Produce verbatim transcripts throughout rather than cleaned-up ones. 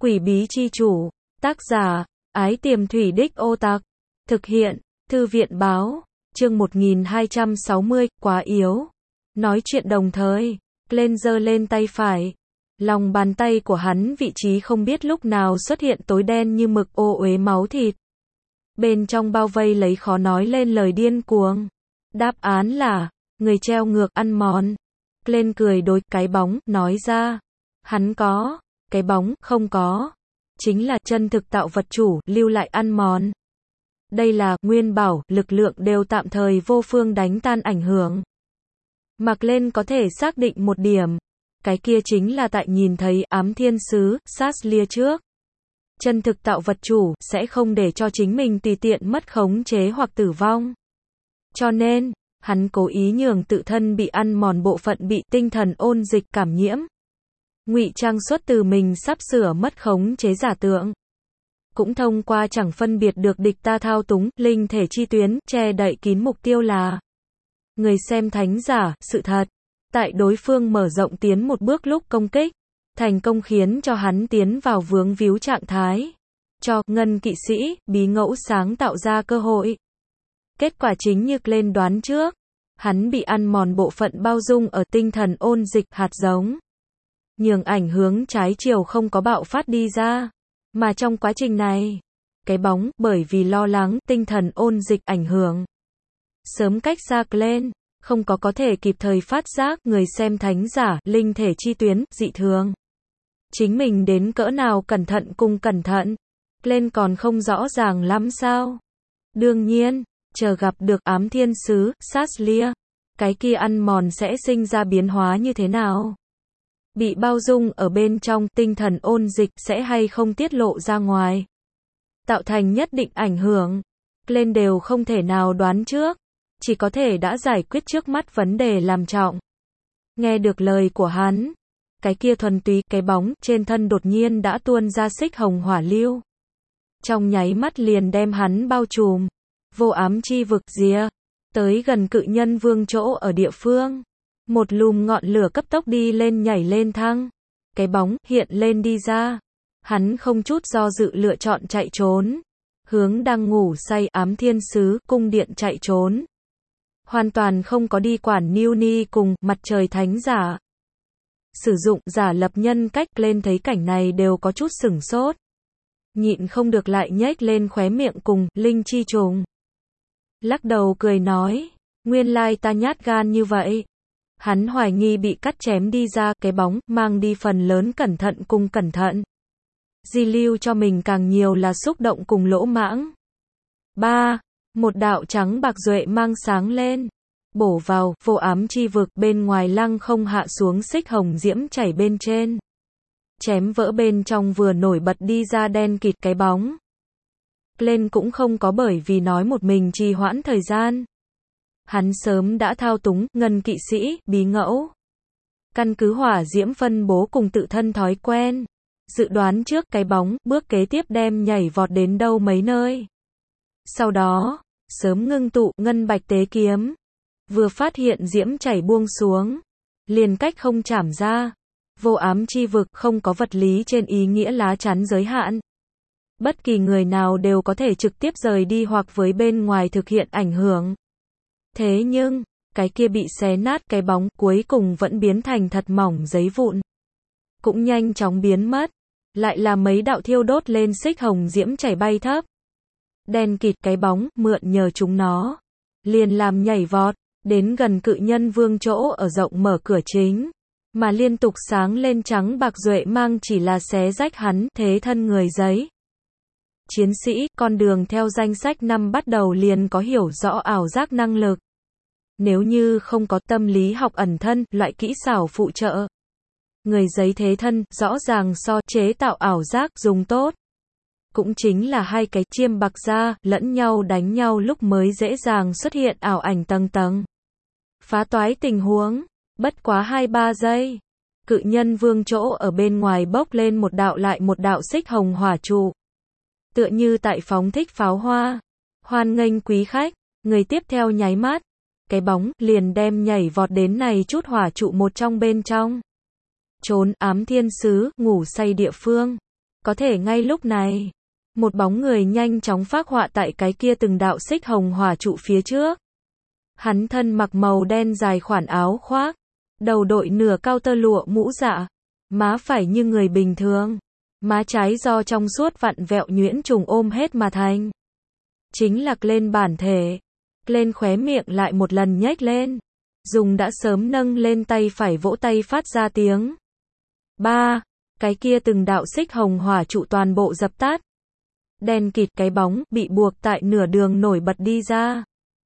Quỷ bí chi chủ. Tác giả, Ái Tiềm Thủy Đích Ô Tặc. Thực hiện, Thư viện báo. Chương một nghìn hai trăm sáu mươi, quá yếu. Nói chuyện đồng thời, Glenn giơ lên tay phải. Lòng bàn tay của hắn vị trí không biết lúc nào xuất hiện tối đen như mực ô uế máu thịt. Bên trong bao vây lấy khó nói lên lời điên cuồng. Đáp án là, người treo ngược ăn mòn. Glenn cười đối cái bóng, nói ra. Hắn có, cái bóng, không có. Chính là chân thực tạo vật chủ, lưu lại ăn mòn. Đây là, nguyên bảo, lực lượng đều tạm thời vô phương đánh tan ảnh hưởng. Mà Glenn có thể xác định một điểm. Cái kia chính là tại nhìn thấy ám thiên sứ, Saslia trước. Chân thực tạo vật chủ, sẽ không để cho chính mình tùy tiện mất khống chế hoặc tử vong. Cho nên, hắn cố ý nhường tự thân bị ăn mòn bộ phận bị tinh thần ôn dịch cảm nhiễm. Ngụy trang xuất từ mình sắp sửa mất khống chế giả tượng. Cũng thông qua chẳng phân biệt được địch ta thao túng, linh thể chi tuyến, che đậy kín mục tiêu là người xem thánh giả, sự thật. Tại đối phương mở rộng tiến một bước lúc công kích, thành công khiến cho hắn tiến vào vướng víu trạng thái. Cho ngân kỵ sĩ, bí ngẫu sáng tạo ra cơ hội. Kết quả chính như Glenn đoán trước. Hắn bị ăn mòn bộ phận bao dung ở tinh thần ôn dịch hạt giống. Nhường ảnh hướng trái chiều không có bạo phát đi ra. Mà trong quá trình này, cái bóng, bởi vì lo lắng tinh thần ôn dịch ảnh hưởng. Sớm cách xa Glenn, không có có thể kịp thời phát giác người xem thánh giả, linh thể chi tuyến, dị thường. Chính mình đến cỡ nào cẩn thận cùng cẩn thận. Glenn còn không rõ ràng lắm sao. Đương nhiên, chờ gặp được ám thiên sứ, Saslia, cái kia ăn mòn sẽ sinh ra biến hóa như thế nào? Bị bao dung ở bên trong tinh thần ôn dịch sẽ hay không tiết lộ ra ngoài? Tạo thành nhất định ảnh hưởng. Glenn đều không thể nào đoán trước. Chỉ có thể đã giải quyết trước mắt vấn đề làm trọng. Nghe được lời của hắn. Cái kia thuần túy cái bóng trên thân đột nhiên đã tuôn ra xích hồng hỏa lưu. Trong nháy mắt liền đem hắn bao trùm. Vô ám chi vực rìa. Tới gần cự nhân vương chỗ ở địa phương. Một lùm ngọn lửa cấp tốc đi lên nhảy lên thăng. Cái bóng hiện lên đi ra. Hắn không chút do dự lựa chọn chạy trốn. Hướng đang ngủ say ám thiên sứ cung điện chạy trốn. Hoàn toàn không có đi quản Newni cùng mặt trời thánh giả. Sử dụng giả lập nhân cách lên thấy cảnh này đều có chút sửng sốt. Nhịn không được lại nhếch lên khóe miệng cùng linh chi trùng. Lắc đầu cười nói. Nguyên lai ta nhát gan như vậy. Hắn hoài nghi bị cắt chém đi ra cái bóng, mang đi phần lớn cẩn thận cùng cẩn thận. Di lưu cho mình càng nhiều là xúc động cùng lỗ mãng. ba. Một đạo trắng bạc duệ mang sáng lên. Bổ vào, vô ám chi vực bên ngoài lăng không hạ xuống xích hồng diễm chảy bên trên. Chém vỡ bên trong vừa nổi bật đi ra đen kịt cái bóng. Glenn cũng không có bởi vì nói một mình trì hoãn thời gian. Hắn sớm đã thao túng, ngân kỵ sĩ, bí ngẫu. Căn cứ hỏa diễm phân bố cùng tự thân thói quen. Dự đoán trước cái bóng, bước kế tiếp đem nhảy vọt đến đâu mấy nơi. Sau đó, sớm ngưng tụ, ngân bạch tế kiếm. Vừa phát hiện diễm chảy buông xuống. Liền cách không chảm ra. Vô ám chi vực không có vật lý trên ý nghĩa lá chắn giới hạn. Bất kỳ người nào đều có thể trực tiếp rời đi hoặc với bên ngoài thực hiện ảnh hưởng. Thế nhưng, cái kia bị xé nát cái bóng cuối cùng vẫn biến thành thật mỏng giấy vụn. Cũng nhanh chóng biến mất. Lại là mấy đạo thiêu đốt lên xích hồng diễm chảy bay thấp. Đen kịt cái bóng, mượn nhờ chúng nó. Liền làm nhảy vọt, đến gần cự nhân vương chỗ ở rộng mở cửa chính. Mà liên tục sáng lên trắng bạc duệ mang chỉ là xé rách hắn thế thân người giấy. Chiến sĩ, con đường theo danh sách năm bắt đầu liền có hiểu rõ ảo giác năng lực. Nếu như không có tâm lý học ẩn thân, loại kỹ xảo phụ trợ. Người giấy thế thân, rõ ràng so chế tạo ảo giác dùng tốt. Cũng chính là hai cái chiêm bạc da, lẫn nhau đánh nhau lúc mới dễ dàng xuất hiện ảo ảnh tầng tầng. Phá toái tình huống, bất quá hai ba giây. Cự nhân vương chỗ ở bên ngoài bốc lên một đạo lại một đạo xích hồng hỏa trụ. Tựa như tại phóng thích pháo hoa. Hoan nghênh quý khách, người tiếp theo nháy mắt. Cái bóng, liền đem nhảy vọt đến này chút hỏa trụ một trong bên trong. Trốn ám thiên sứ, ngủ say địa phương. Có thể ngay lúc này, một bóng người nhanh chóng phác họa tại cái kia từng đạo xích hồng hỏa trụ phía trước. Hắn thân mặc màu đen dài khoản áo khoác, đầu đội nửa cao tơ lụa mũ dạ, má phải như người bình thường, má trái do trong suốt vặn vẹo nhuyễn trùng ôm hết mà thành. Chính là lên bản thể. Lên khóe miệng lại một lần nhếch lên, dùng đã sớm nâng lên tay phải vỗ tay phát ra tiếng. Ba, cái kia từng đạo xích hồng hỏa trụ toàn bộ dập tắt. Đen kịt cái bóng bị buộc tại nửa đường nổi bật đi ra.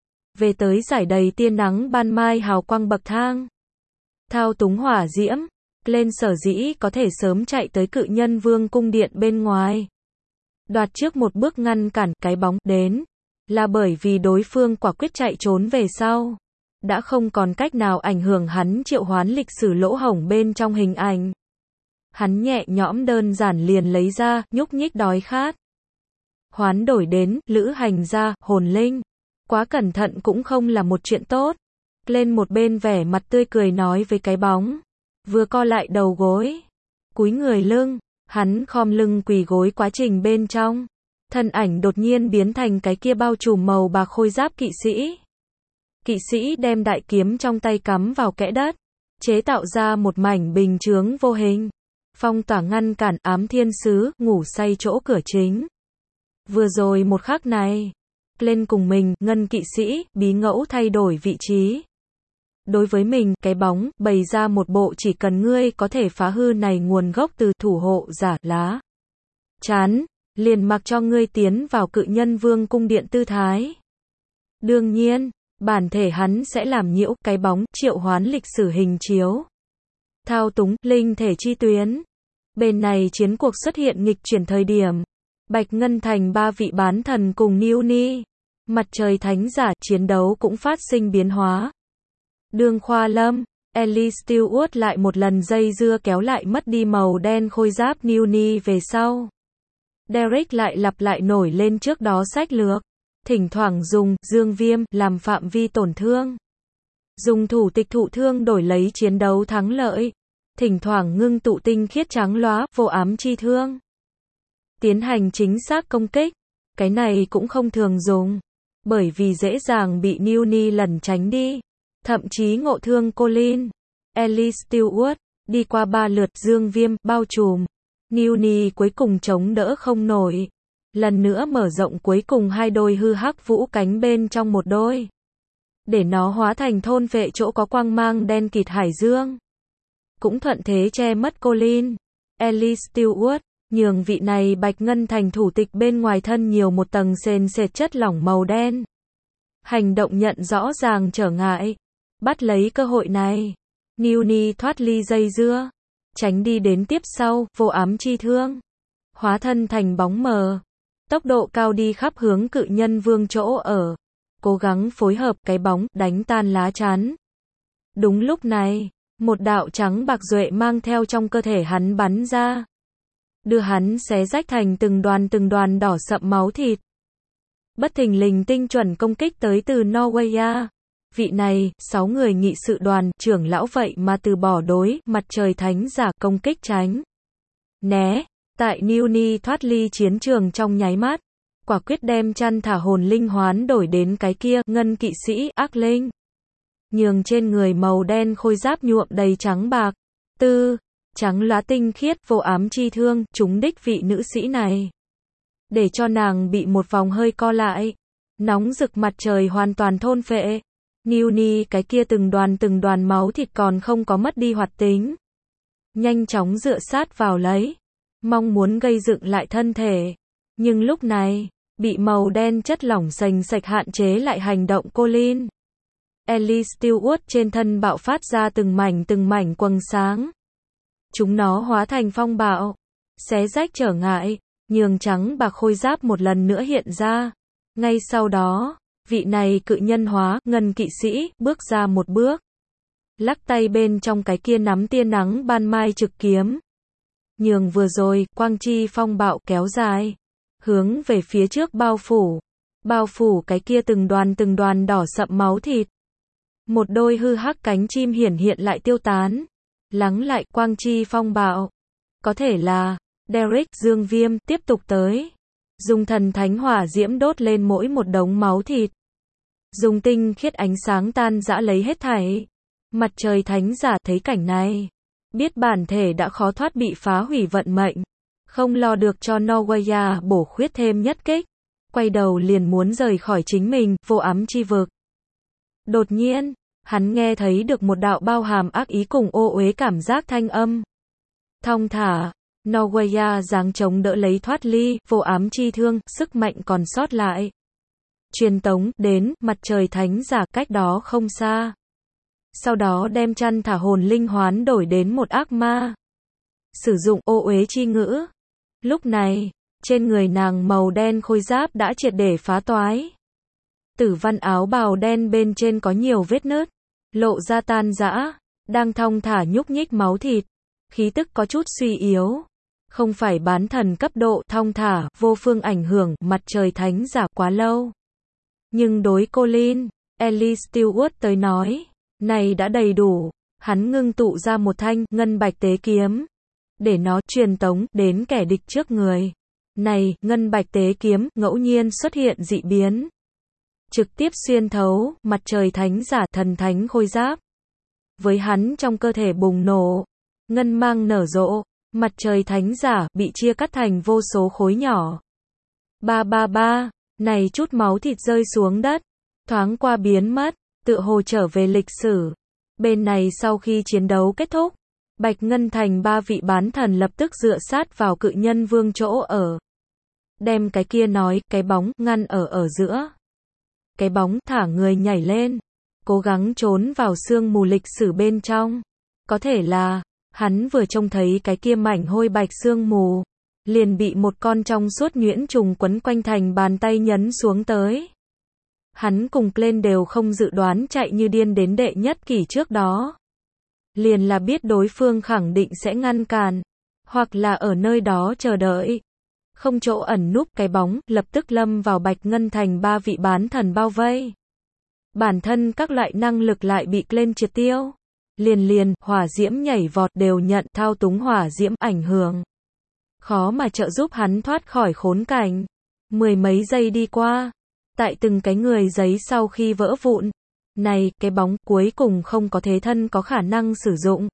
Về tới giải đầy tia nắng ban mai hào quang bậc thang. Thao túng hỏa diễm, lên sở dĩ có thể sớm chạy tới cự nhân vương cung điện bên ngoài. Đoạt trước một bước ngăn cản cái bóng đến, là bởi vì đối phương quả quyết chạy trốn về sau. Đã không còn cách nào ảnh hưởng hắn triệu hoán lịch sử lỗ hổng bên trong hình ảnh. Hắn nhẹ nhõm đơn giản liền lấy ra, nhúc nhích đói khát. Hoán đổi đến, lữ hành ra, hồn linh. Quá cẩn thận cũng không là một chuyện tốt. Lên một bên vẻ mặt tươi cười nói với cái bóng. Vừa co lại đầu gối. Cúi người lưng. Hắn khom lưng quỳ gối quá trình bên trong. Thân ảnh đột nhiên biến thành cái kia bao trùm màu bạc khôi giáp kỵ sĩ. Kỵ sĩ đem đại kiếm trong tay cắm vào kẽ đất. Chế tạo ra một mảnh bình chướng vô hình. Phong tỏa ngăn cản ám thiên sứ, ngủ say chỗ cửa chính. Vừa rồi một khắc này. Lên cùng mình, ngân kỵ sĩ, bí ngẫu thay đổi vị trí. Đối với mình, cái bóng, bày ra một bộ chỉ cần ngươi có thể phá hư này nguồn gốc từ thủ hộ giả, lá. Chán, liền mặc cho ngươi tiến vào cự nhân vương cung điện tư thái. Đương nhiên, bản thể hắn sẽ làm nhiễu, cái bóng, triệu hoán lịch sử hình chiếu. Thao túng, linh thể chi tuyến. Bên này chiến cuộc xuất hiện nghịch chuyển thời điểm. Bạch Ngân Thành ba vị bán thần cùng Niu Ni. Mặt trời thánh giả, chiến đấu cũng phát sinh biến hóa. Đường Khoa Lâm, Ellie Stewart lại một lần dây dưa kéo lại mất đi màu đen khôi giáp Niu Ni về sau. Derek lại lặp lại nổi lên trước đó sách lược. Thỉnh thoảng dùng, dương viêm, làm phạm vi tổn thương. Dùng thủ tịch thụ thương đổi lấy chiến đấu thắng lợi. Thỉnh thoảng ngưng tụ tinh khiết trắng lóa, vô ám chi thương. Tiến hành chính xác công kích. Cái này cũng không thường dùng. Bởi vì dễ dàng bị Niu Ni lẩn tránh đi. Thậm chí ngộ thương Colin. Ellie Stewart, đi qua ba lượt dương viêm, bao trùm. Niu Ni cuối cùng chống đỡ không nổi. Lần nữa mở rộng cuối cùng hai đôi hư hắc vũ cánh bên trong một đôi. Để nó hóa thành thôn vệ chỗ có quang mang đen kịt hải dương. Cũng thuận thế che mất Colin. Ellie Stewart, nhường vị này Bạch Ngân Thành thủ tịch bên ngoài thân nhiều một tầng sền sệt chất lỏng màu đen. Hành động nhận rõ ràng trở ngại. Bắt lấy cơ hội này. Niu Ni thoát ly dây dưa. Tránh đi đến tiếp sau, vô ám chi thương. Hóa thân thành bóng mờ. Tốc độ cao đi khắp hướng cự nhân vương chỗ ở. Cố gắng phối hợp cái bóng, đánh tan lá chắn. Đúng lúc này, một đạo trắng bạc duệ mang theo trong cơ thể hắn bắn ra. Đưa hắn xé rách thành từng đoàn từng đoàn đỏ sậm máu thịt. Bất thình lình tinh chuẩn công kích tới từ Norway. Vị này, sáu người nghị sự đoàn, trưởng lão vậy mà từ bỏ đối, mặt trời thánh giả công kích tránh. Né, tại Niu Ni thoát ly chiến trường trong nháy mắt. Quả quyết đem chăn thả hồn linh hoán đổi đến cái kia, ngân kỵ sĩ, ác linh. Nhường trên người màu đen khôi giáp nhuộm đầy trắng bạc. Tư, trắng lóa tinh khiết, vô ám chi thương, trúng đích vị nữ sĩ này. Để cho nàng bị một vòng hơi co lại. Nóng rực mặt trời hoàn toàn thôn phệ. Niu Ni cái kia từng đoàn từng đoàn máu thịt còn không có mất đi hoạt tính. Nhanh chóng dựa sát vào lấy. Mong muốn gây dựng lại thân thể. Nhưng lúc này, bị màu đen chất lỏng sành sạch hạn chế lại hành động Colin. Ellie Stewart trên thân bạo phát ra từng mảnh từng mảnh quầng sáng. Chúng nó hóa thành phong bạo. Xé rách trở ngại. Nhường trắng bạc khôi giáp một lần nữa hiện ra. Ngay sau đó, vị này cự nhân hóa, ngân kỵ sĩ, bước ra một bước. Lắc tay bên trong cái kia nắm tia nắng ban mai trực kiếm. Nhường vừa rồi, quang chi phong bạo kéo dài. Hướng về phía trước bao phủ. Bao phủ cái kia từng đoàn từng đoàn đỏ sậm máu thịt. Một đôi hư hắc cánh chim hiển hiện lại tiêu tán. Lắng lại quang chi phong bạo. Có thể là, Derek, Dương Viêm, tiếp tục tới. Dùng thần thánh hỏa diễm đốt lên mỗi một đống máu thịt. Dùng tinh khiết ánh sáng tan rã lấy hết thảy. Mặt trời thánh giả thấy cảnh này. Biết bản thể đã khó thoát bị phá hủy vận mệnh. Không lo được cho Norwaya bổ khuyết thêm nhất kích. Quay đầu liền muốn rời khỏi chính mình, vô ám chi vực. Đột nhiên, hắn nghe thấy được một đạo bao hàm ác ý cùng ô uế cảm giác thanh âm. Thong thả, Norwaya giáng chống đỡ lấy thoát ly, vô ám chi thương, sức mạnh còn sót lại. Truyền tống, đến, mặt trời thánh giả cách đó không xa. Sau đó đem chăn thả hồn linh hoán đổi đến một ác ma. Sử dụng ô uế chi ngữ. Lúc này, trên người nàng màu đen khôi giáp đã triệt để phá toái. Tử văn áo bào đen bên trên có nhiều vết nứt, lộ ra tan rã, đang thong thả nhúc nhích máu thịt. Khí tức có chút suy yếu. Không phải bán thần cấp độ, thong thả, vô phương ảnh hưởng, mặt trời thánh giả quá lâu. Nhưng đối Colin, Ellie Stewart tới nói, này đã đầy đủ. Hắn ngưng tụ ra một thanh, ngân bạch tế kiếm. Để nó truyền tống, đến kẻ địch trước người. Này, ngân bạch tế kiếm, ngẫu nhiên xuất hiện dị biến. Trực tiếp xuyên thấu, mặt trời thánh giả, thần thánh khôi giáp. Với hắn trong cơ thể bùng nổ. Ngân mang nở rộ. Mặt trời thánh giả, bị chia cắt thành vô số khối nhỏ. Ba ba ba, này chút máu thịt rơi xuống đất. Thoáng qua biến mất, tựa hồ trở về lịch sử. Bên này sau khi chiến đấu kết thúc, Bạch Ngân Thành ba vị bán thần lập tức dựa sát vào cự nhân vương chỗ ở. Đem cái kia nói, cái bóng, ngăn ở ở giữa. Cái bóng, thả người nhảy lên. Cố gắng trốn vào sương mù lịch sử bên trong. Có thể là, hắn vừa trông thấy cái kia mảnh hôi bạch sương mù. Liền bị một con trong suốt nhuyễn trùng quấn quanh thành bàn tay nhấn xuống tới. Hắn cùng Glenn đều không dự đoán chạy như điên đến đệ nhất kỷ trước đó. Liền là biết đối phương khẳng định sẽ ngăn cản. Hoặc là ở nơi đó chờ đợi. Không chỗ ẩn núp, cái bóng, lập tức lâm vào Bạch Ngân Thành ba vị bán thần bao vây. Bản thân các loại năng lực lại bị Glenn triệt tiêu. Liền liền, hỏa diễm nhảy vọt đều nhận thao túng hỏa diễm ảnh hưởng. Khó mà trợ giúp hắn thoát khỏi khốn cảnh. Mười mấy giây đi qua. Tại từng cái người giấy sau khi vỡ vụn. Này, cái bóng, cuối cùng không có thế thân có khả năng sử dụng.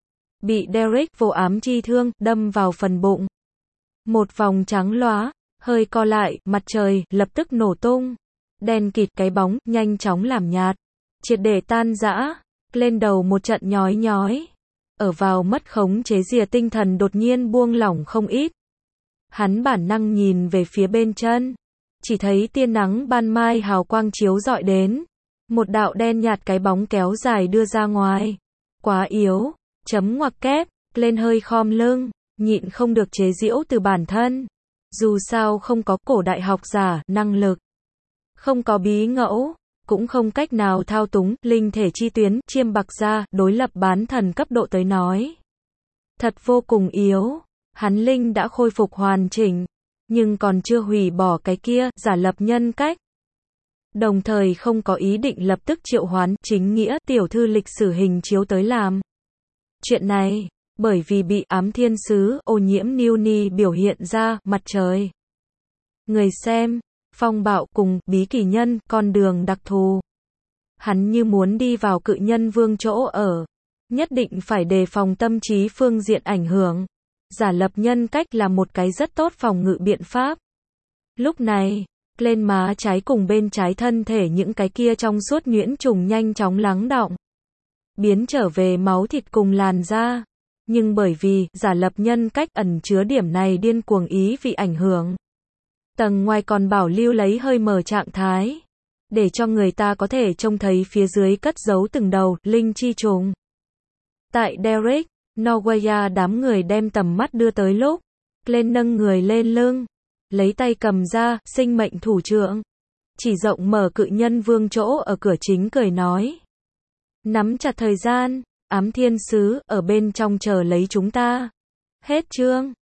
Bị Derek vô ám chi thương, đâm vào phần bụng. Một vòng trắng lóa, hơi co lại, mặt trời, lập tức nổ tung. Đen kịt cái bóng, nhanh chóng làm nhạt. Triệt để tan rã. Lên đầu một trận nhói nhói. Ở vào mất khống chế rìa tinh thần đột nhiên buông lỏng không ít. Hắn bản năng nhìn về phía bên chân. Chỉ thấy tia nắng ban mai hào quang chiếu rọi đến. Một đạo đen nhạt cái bóng kéo dài đưa ra ngoài. Quá yếu. Chấm ngoặc kép. Lên hơi khom lưng. Nhịn không được chế giễu từ bản thân. Dù sao không có cổ đại học giả, năng lực. Không có bí ngẫu. Cũng không cách nào thao túng, linh thể chi tuyến, chiêm bạc ra, đối lập bán thần cấp độ tới nói. Thật vô cùng yếu. Hắn linh đã khôi phục hoàn chỉnh. Nhưng còn chưa hủy bỏ cái kia, giả lập nhân cách. Đồng thời không có ý định lập tức triệu hoán, chính nghĩa, tiểu thư lịch sử hình chiếu tới làm. Chuyện này, bởi vì bị ám thiên sứ, ô nhiễm Newni biểu hiện ra, mặt trời. Người xem, phong bạo cùng, bí kỳ nhân, con đường đặc thù. Hắn như muốn đi vào cự nhân vương chỗ ở. Nhất định phải đề phòng tâm trí phương diện ảnh hưởng. Giả lập nhân cách là một cái rất tốt phòng ngự biện pháp. Lúc này, lên má trái cùng bên trái thân thể những cái kia trong suốt nhuyễn trùng nhanh chóng lắng đọng. Biến trở về máu thịt cùng làn da. Nhưng bởi vì, giả lập nhân cách ẩn chứa điểm này điên cuồng ý vì ảnh hưởng. Tầng ngoài còn bảo lưu lấy hơi mờ trạng thái. Để cho người ta có thể trông thấy phía dưới cất giấu từng đầu, linh chi trùng. Tại Derek, Norwaya đám người đem tầm mắt đưa tới lúc. Lên nâng người lên lưng. Lấy tay cầm ra, sinh mệnh thủ trượng. Chỉ rộng mở cự nhân vương chỗ ở cửa chính cười nói. Nắm chặt thời gian, ám thiên sứ, ở bên trong chờ lấy chúng ta. Hết chương.